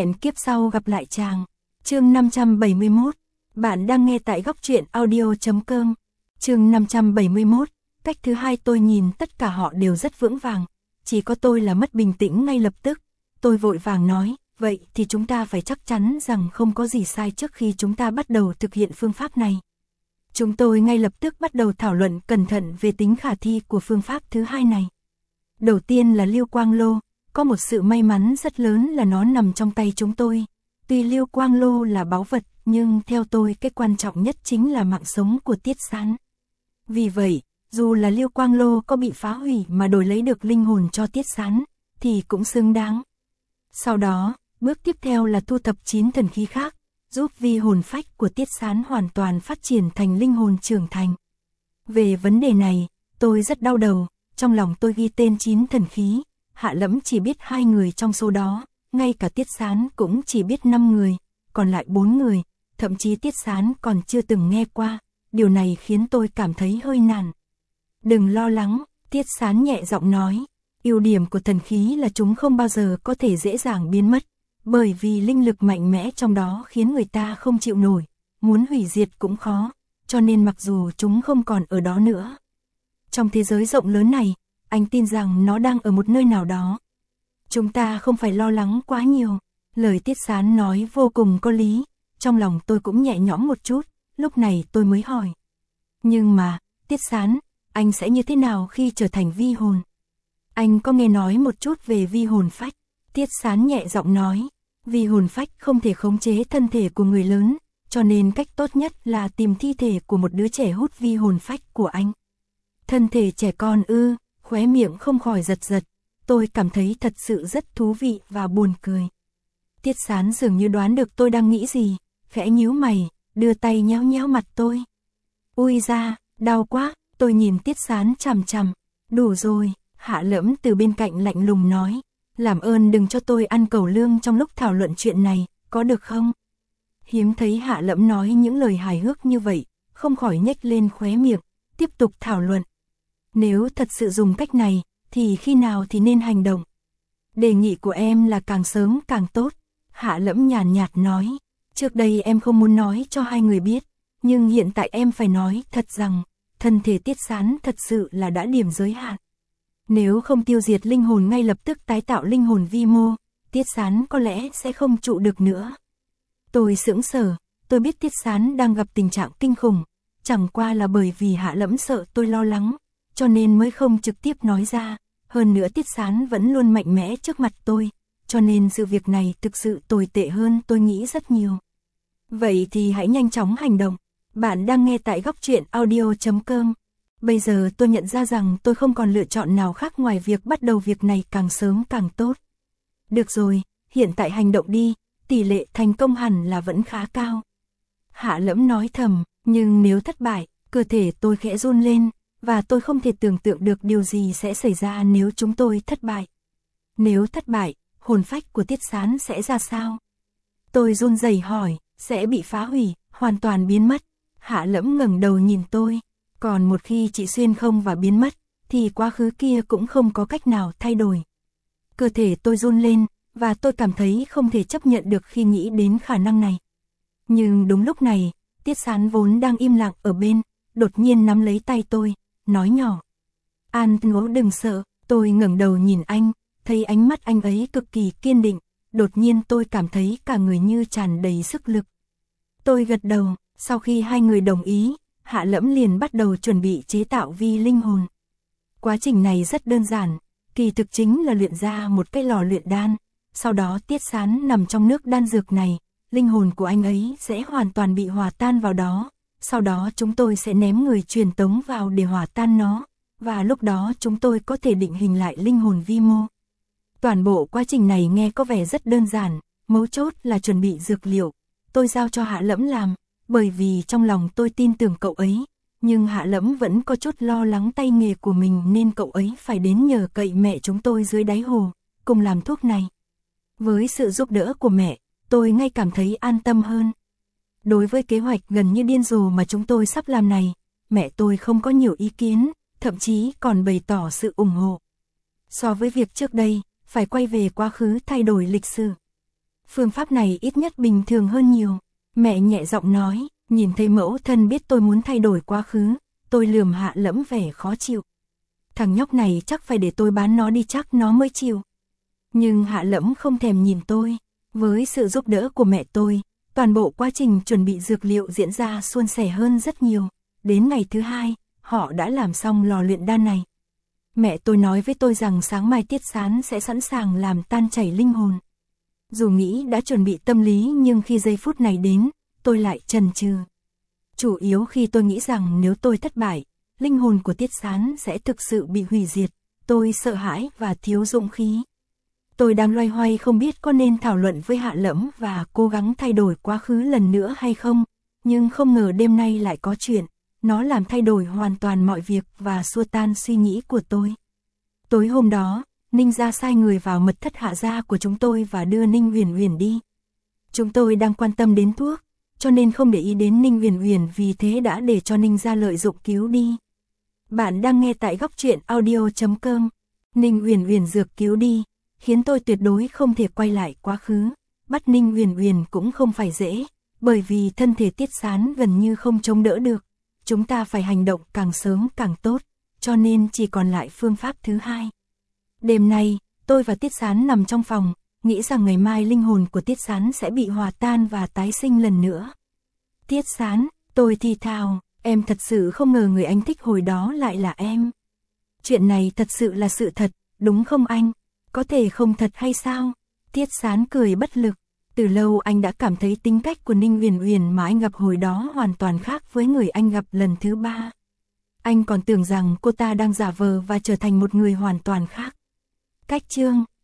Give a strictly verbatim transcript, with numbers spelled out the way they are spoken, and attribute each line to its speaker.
Speaker 1: Hẹn kiếp sau gặp lại chàng. Chương năm trăm bảy mươi mốt. Bạn đang nghe tại góc truyện audio chấm com. Chương năm trăm bảy mươi mốt. Cách thứ hai, tôi nhìn tất cả họ đều rất vững vàng, chỉ có tôi là mất bình tĩnh ngay lập tức. Tôi vội vàng nói, vậy thì chúng ta phải chắc chắn rằng không có gì sai trước khi chúng ta bắt đầu thực hiện phương pháp này. Chúng tôi ngay lập tức bắt đầu thảo luận cẩn thận về tính khả thi của phương pháp thứ hai này. Đầu tiên là Lưu Quang Lô, có một sự may mắn rất lớn là nó nằm trong tay chúng tôi. Tuy Lưu Quang Lô là báu vật, nhưng theo tôi cái quan trọng nhất chính là mạng sống của Tiết Sán. Vì vậy, dù là Lưu Quang Lô có bị phá hủy mà đổi lấy được linh hồn cho Tiết Sán, thì cũng xứng đáng. Sau đó, bước tiếp theo là thu thập chín thần khí khác, giúp vi hồn phách của Tiết Sán hoàn toàn phát triển thành linh hồn trưởng thành. Về vấn đề này, tôi rất đau đầu, trong lòng tôi ghi tên chín thần khí, Hạ Lẫm chỉ biết hai người trong số đó, ngay cả Tiết Sán cũng chỉ biết năm người, còn lại bốn người, thậm chí Tiết Sán còn chưa từng nghe qua, điều này khiến tôi cảm thấy hơi nản. Đừng lo lắng, Tiết Sán nhẹ giọng nói, ưu điểm của thần khí là chúng không bao giờ có thể dễ dàng biến mất, bởi vì linh lực mạnh mẽ trong đó khiến người ta không chịu nổi, muốn hủy diệt cũng khó, cho nên mặc dù chúng không còn ở đó nữa. Trong thế giới rộng lớn này, anh tin rằng nó đang ở một nơi nào đó. Chúng ta không phải lo lắng quá nhiều. Lời Tiết Sán nói vô cùng có lý, trong lòng tôi cũng nhẹ nhõm một chút, lúc này tôi mới hỏi. Nhưng mà, Tiết Sán, anh sẽ như thế nào khi trở thành vi hồn? Anh có nghe nói một chút về vi hồn phách? Tiết Sán nhẹ giọng nói, vi hồn phách không thể khống chế thân thể của người lớn, cho nên cách tốt nhất là tìm thi thể của một đứa trẻ hút vi hồn phách của anh. Thân thể trẻ con ư? Khóe miệng không khỏi giật giật, tôi cảm thấy thật sự rất thú vị và buồn cười. Tiết Sán dường như đoán được tôi đang nghĩ gì, khẽ nhíu mày, đưa tay nhéo nhéo mặt tôi. Ui da, đau quá, tôi nhìn Tiết Sán chằm chằm. Đủ rồi, Hạ Lẫm từ bên cạnh lạnh lùng nói, làm ơn đừng cho tôi ăn cẩu lương trong lúc thảo luận chuyện này, có được không? Hiếm thấy Hạ Lẫm nói những lời hài hước như vậy, không khỏi nhếch lên khóe miệng, tiếp tục thảo luận. Nếu thật sự dùng cách này, thì khi nào thì nên hành động? Đề nghị của em là càng sớm càng tốt, Hạ Lẫm nhàn nhạt nói. Trước đây em không muốn nói cho hai người biết, nhưng hiện tại em phải nói thật rằng, thân thể Tiết Sán thật sự là đã điểm giới hạn. Nếu không tiêu diệt linh hồn ngay lập tức tái tạo linh hồn vi mô, Tiết Sán có lẽ sẽ không trụ được nữa. Tôi sững sờ, tôi biết Tiết Sán đang gặp tình trạng kinh khủng, chẳng qua là bởi vì Hạ Lẫm sợ tôi lo lắng, cho nên mới không trực tiếp nói ra, hơn nữa Tiết Sán vẫn luôn mạnh mẽ trước mặt tôi, cho nên sự việc này thực sự tồi tệ hơn tôi nghĩ rất nhiều. Vậy thì hãy nhanh chóng hành động, bạn đang nghe tại góc truyện audio chấm com. Bây giờ tôi nhận ra rằng tôi không còn lựa chọn nào khác ngoài việc bắt đầu việc này càng sớm càng tốt. Được rồi, hiện tại hành động đi, tỷ lệ thành công hẳn là vẫn khá cao. Hạ Lẫm nói thầm, nhưng nếu thất bại, cơ thể tôi khẽ run lên. Và tôi không thể tưởng tượng được điều gì sẽ xảy ra nếu chúng tôi thất bại. Nếu thất bại, hồn phách của Tiết Sán sẽ ra sao? Tôi run rẩy hỏi, sẽ bị phá hủy, hoàn toàn biến mất. Hạ Lẫm ngẩng đầu nhìn tôi. Còn một khi chị xuyên không và biến mất, thì quá khứ kia cũng không có cách nào thay đổi. Cơ thể tôi run lên, và tôi cảm thấy không thể chấp nhận được khi nghĩ đến khả năng này. Nhưng đúng lúc này, Tiết Sán vốn đang im lặng ở bên, đột nhiên nắm lấy tay tôi, nói nhỏ. An Ngỗ đừng sợ, tôi ngẩng đầu nhìn anh, thấy ánh mắt anh ấy cực kỳ kiên định, đột nhiên tôi cảm thấy cả người như tràn đầy sức lực. Tôi gật đầu, sau khi hai người đồng ý, Hạ Lẫm liền bắt đầu chuẩn bị chế tạo vi linh hồn. Quá trình này rất đơn giản, kỳ thực chính là luyện ra một cái lò luyện đan, sau đó Tiết Sán nằm trong nước đan dược này, linh hồn của anh ấy sẽ hoàn toàn bị hòa tan vào đó. Sau đó chúng tôi sẽ ném người truyền tống vào để hòa tan nó, và lúc đó chúng tôi có thể định hình lại linh hồn vi mô. Toàn bộ quá trình này nghe có vẻ rất đơn giản, mấu chốt là chuẩn bị dược liệu. Tôi giao cho Hạ Lẫm làm, bởi vì trong lòng tôi tin tưởng cậu ấy, nhưng Hạ Lẫm vẫn có chút lo lắng tay nghề của mình nên cậu ấy phải đến nhờ cậy mẹ chúng tôi dưới đáy hồ, cùng làm thuốc này. Với sự giúp đỡ của mẹ, tôi ngay cảm thấy an tâm hơn. Đối với kế hoạch gần như điên rồ mà chúng tôi sắp làm này, mẹ tôi không có nhiều ý kiến, thậm chí còn bày tỏ sự ủng hộ. So với việc trước đây, phải quay về quá khứ thay đổi lịch sử. Phương pháp này ít nhất bình thường hơn nhiều. Mẹ nhẹ giọng nói, nhìn thấy mẫu thân biết tôi muốn thay đổi quá khứ, tôi lườm Hạ Lẫm vẻ khó chịu. Thằng nhóc này chắc phải để tôi bán nó đi chắc nó mới chịu. Nhưng Hạ Lẫm không thèm nhìn tôi. Với sự giúp đỡ của mẹ tôi, toàn bộ quá trình chuẩn bị dược liệu diễn ra suôn sẻ hơn rất nhiều. Đến ngày thứ hai, họ đã làm xong lò luyện đan này. Mẹ tôi nói với tôi rằng sáng mai Tiết Sán sẽ sẵn sàng làm tan chảy linh hồn. Dù nghĩ đã chuẩn bị tâm lý nhưng khi giây phút này đến, tôi lại chần chừ. Chủ yếu khi tôi nghĩ rằng nếu tôi thất bại, linh hồn của Tiết Sán sẽ thực sự bị hủy diệt, tôi sợ hãi và thiếu dũng khí. Tôi đang loay hoay không biết có nên thảo luận với Hạ Lẫm và cố gắng thay đổi quá khứ lần nữa hay không, nhưng không ngờ đêm nay lại có chuyện, nó làm thay đổi hoàn toàn mọi việc và xua tan suy nghĩ của tôi. Tối hôm đó, Ninh gia sai người vào mật thất Hạ gia của chúng tôi và đưa Ninh Uyển Uyển đi. Chúng tôi đang quan tâm đến thuốc, cho nên không để ý đến Ninh Uyển Uyển, vì thế đã để cho Ninh gia lợi dụng cứu đi. Bạn đang nghe tại góc truyện audio chấm com. Ninh Uyển Uyển dược cứu đi, khiến tôi tuyệt đối không thể quay lại quá khứ. Bắt Ninh Uyển Uyển cũng không phải dễ, bởi vì thân thể Tiết Sán gần như không chống đỡ được. Chúng ta phải hành động càng sớm càng tốt, cho nên chỉ còn lại phương pháp thứ hai. Đêm nay, tôi và Tiết Sán nằm trong phòng, nghĩ rằng ngày mai linh hồn của Tiết Sán sẽ bị hòa tan và tái sinh lần nữa. Tiết Sán, tôi thì thào, em thật sự không ngờ người anh thích hồi đó lại là em. Chuyện này thật sự là sự thật, đúng không anh? Có thể không thật hay sao? Tiết Sán cười bất lực. Từ lâu anh đã cảm thấy tính cách của Ninh Uyển Uyển mà anh gặp hồi đó hoàn toàn khác với người anh gặp lần thứ ba. Anh còn tưởng rằng cô ta đang giả vờ và trở thành một người hoàn toàn khác. Cách chương